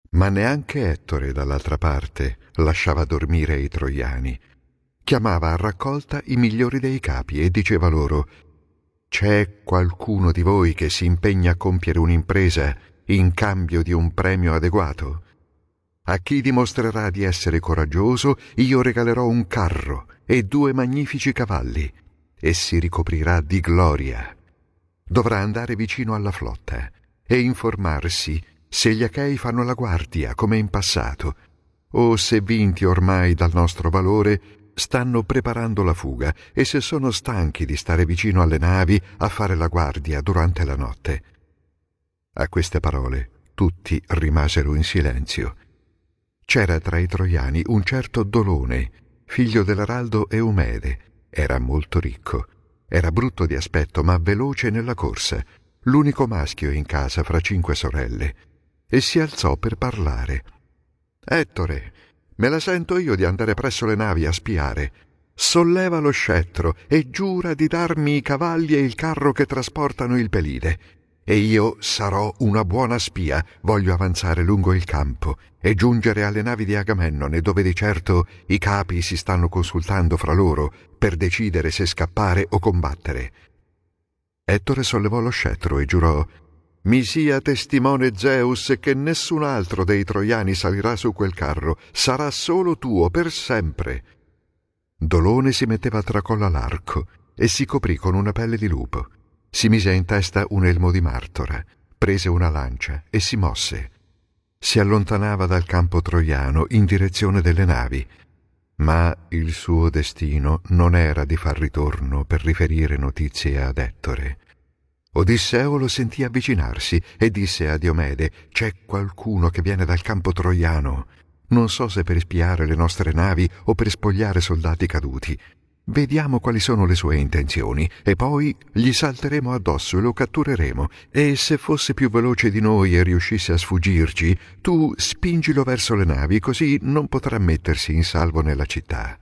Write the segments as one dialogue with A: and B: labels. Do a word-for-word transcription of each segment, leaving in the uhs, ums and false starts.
A: Ma neanche Ettore, dall'altra parte, lasciava dormire i troiani. Chiamava a raccolta i migliori dei capi e diceva loro: «C'è qualcuno di voi che si impegna a compiere un'impresa in cambio di un premio adeguato? A chi dimostrerà di essere coraggioso, io regalerò un carro e due magnifici cavalli, e si ricoprirà di gloria. Dovrà andare vicino alla flotta e informarsi se gli Achei fanno la guardia come in passato, o se, vinti ormai dal nostro valore, stanno preparando la fuga e se sono stanchi di stare vicino alle navi a fare la guardia durante la notte». A queste parole tutti rimasero in silenzio. C'era tra i troiani un certo Dolone, figlio dell'araldo Eumede. Era molto ricco. Era brutto di aspetto, ma veloce nella corsa, l'unico maschio in casa fra cinque sorelle, e si alzò per parlare. «Ettore, me la sento io di andare presso le navi a spiare. Solleva lo scettro e giura di darmi i cavalli e il carro che trasportano il Pelide. E io sarò una buona spia, voglio avanzare lungo il campo e giungere alle navi di Agamennone, dove di certo i capi si stanno consultando fra loro per decidere se scappare o combattere». Ettore sollevò lo scettro e giurò: «Mi sia testimone Zeus che nessun altro dei troiani salirà su quel carro, sarà solo tuo per sempre». Dolone si metteva a tracolla l'arco e si coprì con una pelle di lupo. Si mise in testa un elmo di martora, prese una lancia e si mosse. Si allontanava dal campo troiano in direzione delle navi, ma il suo destino non era di far ritorno per riferire notizie ad Ettore. Odisseo lo sentì avvicinarsi e disse a Diomede: «C'è qualcuno che viene dal campo troiano. Non so se per spiare le nostre navi o per spogliare soldati caduti. Vediamo quali sono le sue intenzioni e poi gli salteremo addosso e lo cattureremo, e se fosse più veloce di noi e riuscisse a sfuggirci, tu spingilo verso le navi, così non potrà mettersi in salvo nella città».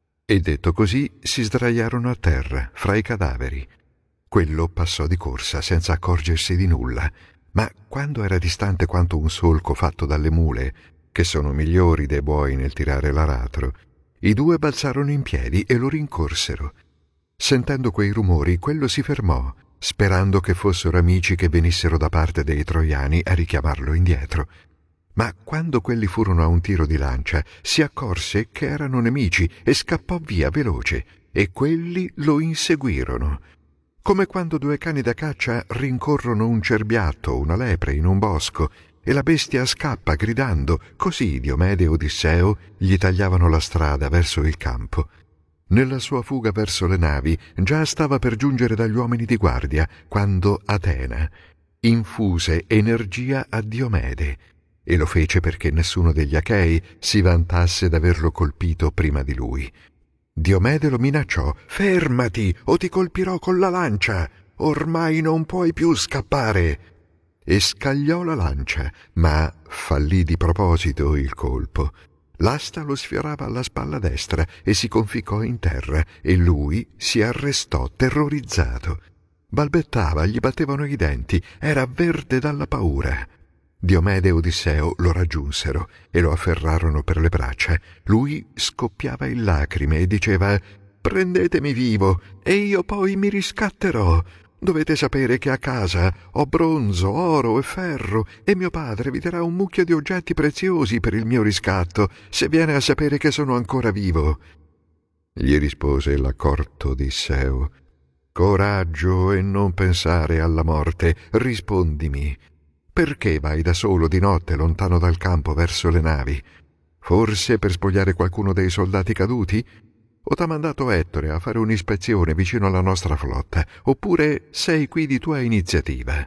A: E detto così si sdraiarono a terra fra i cadaveri. Quello passò di corsa senza accorgersi di nulla, ma quando era distante quanto un solco fatto dalle mule, che sono migliori dei buoi nel tirare l'aratro, i due balzarono in piedi e lo rincorsero. Sentendo quei rumori, quello si fermò, sperando che fossero amici che venissero da parte dei troiani a richiamarlo indietro. Ma quando quelli furono a un tiro di lancia, si accorse che erano nemici e scappò via veloce, e quelli lo inseguirono. Come quando due cani da caccia rincorrono un cerbiatto o una lepre in un bosco, e la bestia scappa gridando, così Diomede e Odisseo gli tagliavano la strada verso il campo. Nella sua fuga verso le navi già stava per giungere dagli uomini di guardia, quando Atena infuse energia a Diomede, e lo fece perché nessuno degli Achei si vantasse d'averlo colpito prima di lui. Diomede lo minacciò: «Fermati, o ti colpirò con la lancia! Ormai non puoi più scappare!» E scagliò la lancia, ma fallì di proposito il colpo. L'asta lo sfiorava alla spalla destra e si conficcò in terra, e lui si arrestò terrorizzato. Balbettava, gli battevano i denti, era verde dalla paura. Diomede e Odisseo lo raggiunsero e lo afferrarono per le braccia. Lui scoppiava in lacrime e diceva: «Prendetemi vivo e io poi mi riscatterò. Dovete sapere che a casa ho bronzo, oro e ferro, e mio padre vi darà un mucchio di oggetti preziosi per il mio riscatto, se viene a sapere che sono ancora vivo». Gli rispose l'accorto Odisseo: «Coraggio e non pensare alla morte. Rispondimi, perché vai da solo di notte lontano dal campo verso le navi? Forse per spogliare qualcuno dei soldati caduti? O t'ha mandato Ettore a fare un'ispezione vicino alla nostra flotta, oppure sei qui di tua iniziativa?»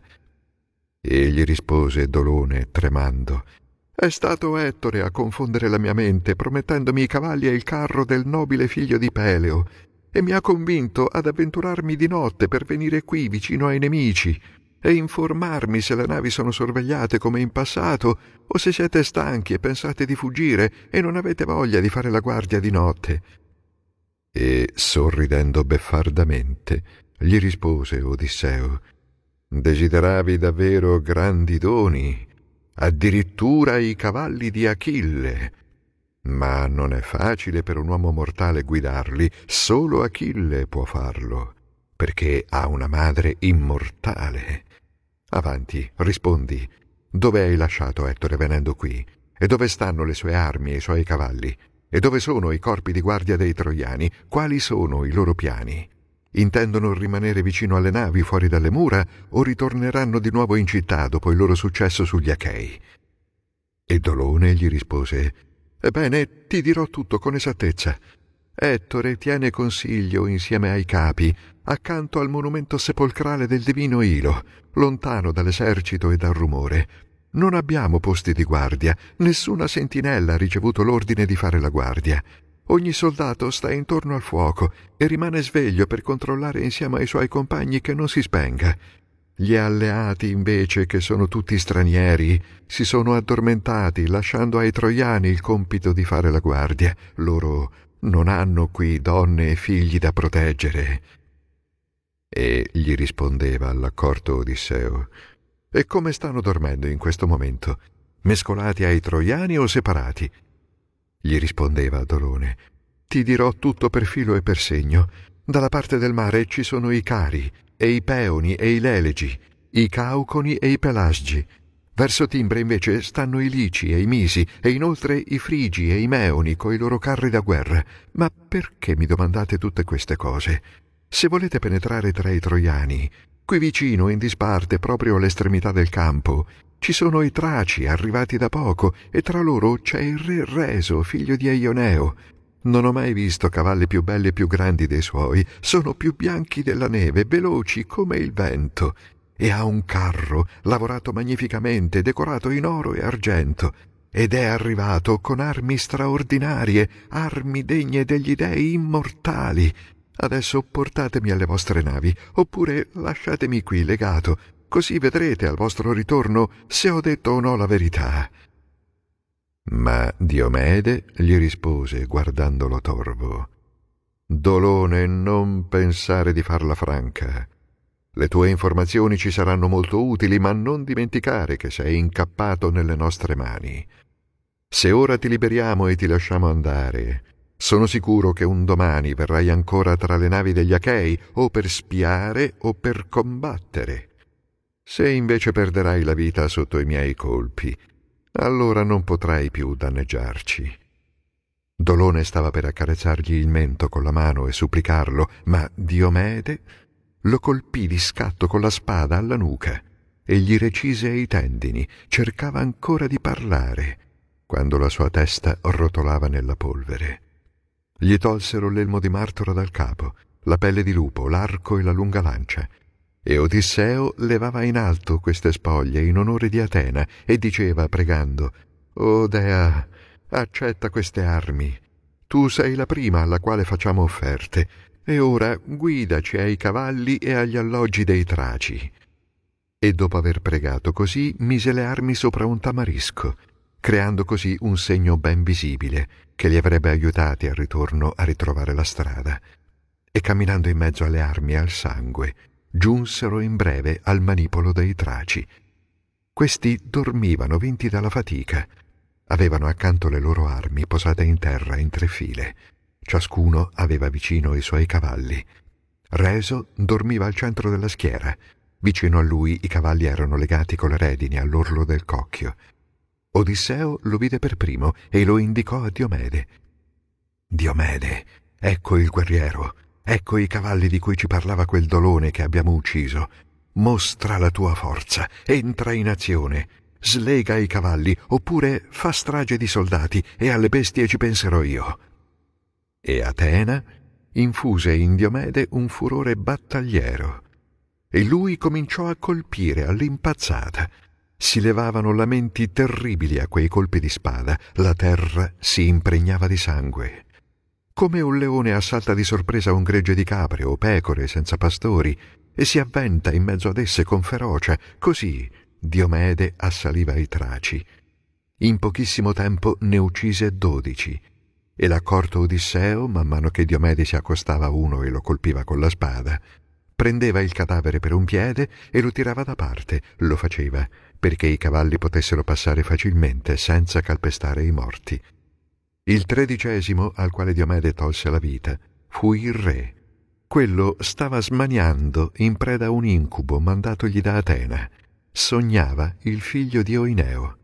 A: E gli rispose Dolone tremando: «È stato Ettore a confondere la mia mente, promettendomi i cavalli e il carro del nobile figlio di Peleo, e mi ha convinto ad avventurarmi di notte per venire qui vicino ai nemici e informarmi se le navi sono sorvegliate come in passato, o se siete stanchi e pensate di fuggire e non avete voglia di fare la guardia di notte». E, sorridendo beffardamente, gli rispose Odisseo: «Desideravi davvero grandi doni? addirittura i cavalli di Achille. Ma non è facile per un uomo mortale guidarli, solo Achille può farlo, perché ha una madre immortale. Avanti, rispondi, dove hai lasciato Ettore venendo qui? E dove stanno le sue armi e i suoi cavalli? E dove sono i corpi di guardia dei troiani? Quali sono i loro piani? Intendono rimanere vicino alle navi fuori dalle mura o ritorneranno di nuovo in città dopo il loro successo sugli Achei? E Dolone gli rispose: Ebbene, ti dirò tutto con esattezza. Ettore tiene consiglio insieme ai capi, accanto al monumento sepolcrale del divino Ilo, lontano dall'esercito e dal rumore. Non abbiamo posti di guardia, nessuna sentinella ha ricevuto l'ordine di fare la guardia. Ogni soldato sta intorno al fuoco e rimane sveglio per controllare insieme ai suoi compagni che non si spenga. Gli alleati, invece, che sono tutti stranieri, si sono addormentati, lasciando ai troiani il compito di fare la guardia. Loro non hanno qui donne e figli da proteggere. E gli rispondeva all'accorto Odisseo: E come stanno dormendo in questo momento? Mescolati ai troiani o separati? Gli rispondeva Dolone: Ti dirò tutto per filo e per segno. Dalla parte del mare ci sono i Cari, e i Peoni e i Lelegi, i Cauconi e i Pelasgi. Verso Timbre invece stanno i Lici e i Misi, e inoltre i Frigi e i Meoni coi loro carri da guerra. Ma perché mi domandate tutte queste cose? Se volete penetrare tra i troiani, qui vicino, in disparte, proprio all'estremità del campo, ci sono i Traci arrivati da poco, e tra loro c'è il re Reso, figlio di Eioneo. Non ho mai visto cavalli più belli e più grandi dei suoi, sono più bianchi della neve, veloci come il vento, e ha un carro lavorato magnificamente, decorato in oro e argento, ed è arrivato con armi straordinarie, armi degne degli dei immortali. Adesso portatemi alle vostre navi, oppure lasciatemi qui legato, così vedrete al vostro ritorno se ho detto o no la verità. Ma Diomede gli rispose, guardandolo torvo: Dolone, non pensare di farla franca. Le tue informazioni ci saranno molto utili, ma non dimenticare che sei incappato nelle nostre mani. Se ora ti liberiamo e ti lasciamo andare, sono sicuro che un domani verrai ancora tra le navi degli Achei, o per spiare o per combattere. Se invece perderai la vita sotto i miei colpi, allora non potrai più danneggiarci. Dolone stava per accarezzargli il mento con la mano e supplicarlo, ma Diomede lo colpì di scatto con la spada alla nuca e gli recise i tendini. Cercava ancora di parlare quando la sua testa rotolava nella polvere. Gli tolsero l'elmo di martoro dal capo, la pelle di lupo, l'arco e la lunga lancia, e Odisseo levava in alto queste spoglie in onore di Atena e diceva, pregando: «O Dea, accetta queste armi. Tu sei la prima alla quale facciamo offerte, e ora guidaci ai cavalli e agli alloggi dei Traci». E dopo aver pregato così, mise le armi sopra un tamarisco, creando così un segno ben visibile che li avrebbe aiutati al ritorno a ritrovare la strada. E camminando in mezzo alle armi e al sangue, giunsero in breve al manipolo dei Traci. Questi dormivano vinti dalla fatica. Avevano accanto le loro armi posate in terra in tre file. Ciascuno aveva vicino i suoi cavalli. Reso dormiva al centro della schiera. Vicino a lui i cavalli erano legati con le redini all'orlo del cocchio. Odisseo lo vide per primo e lo indicò a Diomede. «Diomede, ecco il guerriero. Ecco i cavalli di cui ci parlava quel Dolone che abbiamo ucciso. Mostra la tua forza, entra in azione, slega i cavalli, oppure fa strage di soldati, e alle bestie ci penserò io». E Atena infuse in Diomede un furore battagliero, e lui cominciò a colpire all'impazzata. Si levavano lamenti terribili a quei colpi di spada, la terra si impregnava di sangue. Come un leone assalta di sorpresa un gregge di capre o pecore senza pastori e si avventa in mezzo ad esse con ferocia, così Diomede assaliva i Traci. In pochissimo tempo ne uccise dodici, e l'accorto Odisseo, man mano che Diomede si accostava a uno e lo colpiva con la spada, prendeva il cadavere per un piede e lo tirava da parte, lo faceva perché i cavalli potessero passare facilmente senza calpestare i morti. Il tredicesimo, al quale Diomede tolse la vita, fu il re. Quello stava smaniando in preda a un incubo mandatogli da Atena. Sognava il figlio di Oineo.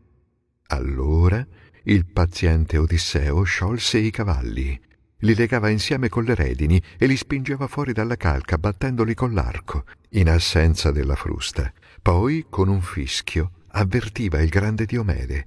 A: Allora il paziente Odisseo sciolse i cavalli, li legava insieme con le redini e li spingeva fuori dalla calca battendoli con l'arco, in assenza della frusta. Poi, con un fischio, avvertiva il grande Diomede.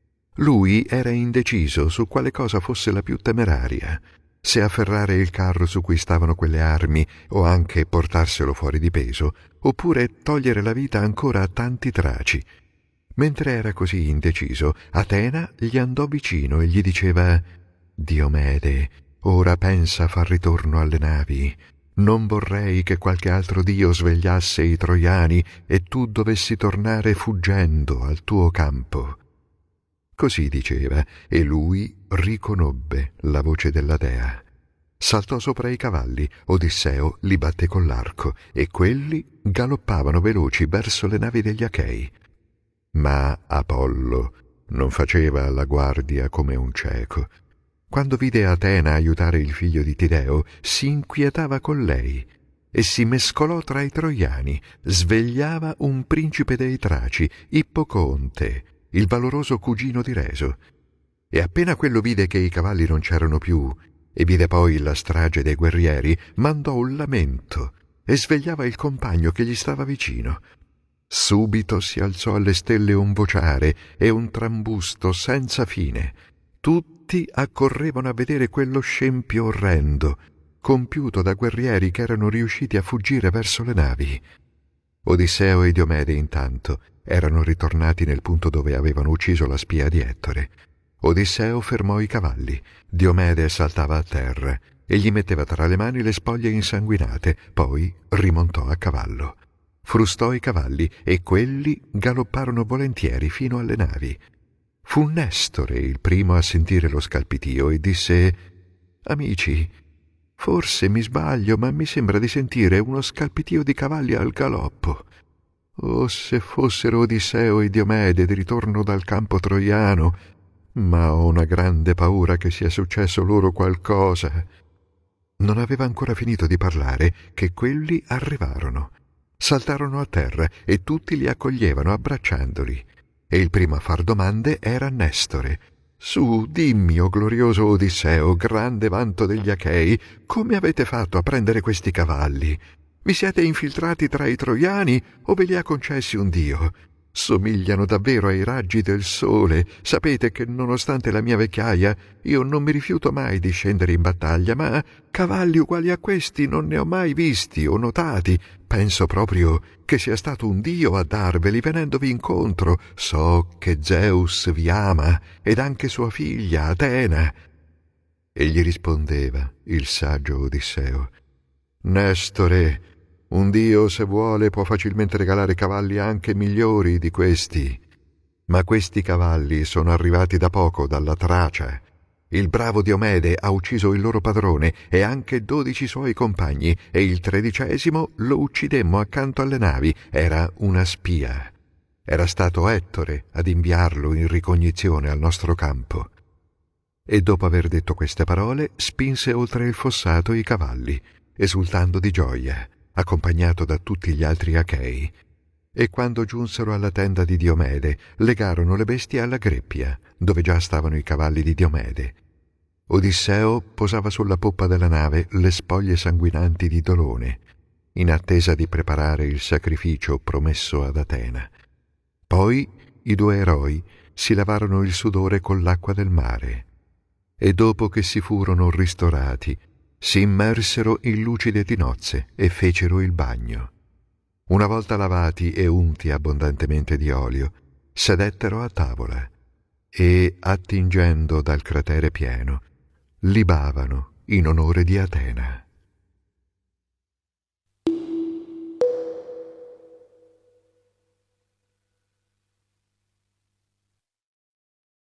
A: Lui era indeciso su quale cosa fosse la più temeraria, se afferrare il carro su cui stavano quelle armi o anche portarselo fuori di peso, oppure togliere la vita ancora a tanti traci. Mentre era così indeciso, Atena gli andò vicino e gli diceva: «Diomede, ora pensa a far ritorno alle navi. Non vorrei che qualche altro dio svegliasse i troiani e tu dovessi tornare fuggendo al tuo campo». Così diceva, e lui riconobbe la voce della dea. Saltò sopra i cavalli, Odisseo li batté con l'arco, e quelli galoppavano veloci verso le navi degli Achei. Ma Apollo non faceva la guardia come un cieco. Quando vide Atena aiutare il figlio di Tideo, si inquietava con lei e si mescolò tra i troiani, svegliava un principe dei Traci, Ippoconte, il valoroso cugino di Reso. E appena quello vide che i cavalli non c'erano più, e vide poi la strage dei guerrieri, mandò un lamento e svegliava il compagno che gli stava vicino. Subito si alzò alle stelle un vociare e un trambusto senza fine. Tutti accorrevano a vedere quello scempio orrendo, compiuto da guerrieri che erano riusciti a fuggire verso le navi. Odisseo e Diomede, intanto, erano ritornati nel punto dove avevano ucciso la spia di Ettore. Odisseo fermò i cavalli, Diomede saltava a terra e gli metteva tra le mani le spoglie insanguinate, poi rimontò a cavallo. Frustò i cavalli e quelli galopparono volentieri fino alle navi. Fu Nestore il primo a sentire lo scalpitio e disse: «Amici, forse mi sbaglio, ma mi sembra di sentire uno scalpitio di cavalli al galoppo. Oh, se fossero Odisseo e Diomede di ritorno dal campo troiano, ma ho una grande paura che sia successo loro qualcosa». Non aveva ancora finito di parlare che quelli arrivarono. Saltarono a terra e tutti li accoglievano abbracciandoli. E il primo a far domande era Nestore. «Su, dimmi, o glorioso Odisseo, grande vanto degli Achei, come avete fatto a prendere questi cavalli? Vi siete infiltrati tra i troiani o ve li ha concessi un dio? Somigliano davvero ai raggi del sole. Sapete che nonostante la mia vecchiaia io non mi rifiuto mai di scendere in battaglia, ma cavalli uguali a questi non ne ho mai visti o notati. Penso proprio che sia stato un dio a darveli venendovi incontro. So che Zeus vi ama ed anche sua figlia Atena». E gli rispondeva il saggio Odisseo: «Nestore, un dio, se vuole, può facilmente regalare cavalli anche migliori di questi. Ma questi cavalli sono arrivati da poco dalla Tracia. Il bravo Diomede ha ucciso il loro padrone e anche dodici suoi compagni, e il tredicesimo lo uccidemmo accanto alle navi. Era una spia. Era stato Ettore ad inviarlo in ricognizione al nostro campo». E dopo aver detto queste parole, spinse oltre il fossato i cavalli, esultando di gioia, accompagnato da tutti gli altri Achei. E quando giunsero alla tenda di Diomede, legarono le bestie alla greppia, dove già stavano i cavalli di Diomede. Odisseo posava sulla poppa della nave le spoglie sanguinanti di Dolone, in attesa di preparare il sacrificio promesso ad Atena. Poi i due eroi si lavarono il sudore con l'acqua del mare, e dopo che si furono ristorati, si immersero in lucide tinozze e fecero il bagno. Una volta lavati e unti abbondantemente di olio, sedettero a tavola e, attingendo dal cratere pieno, libavano in onore di Atena.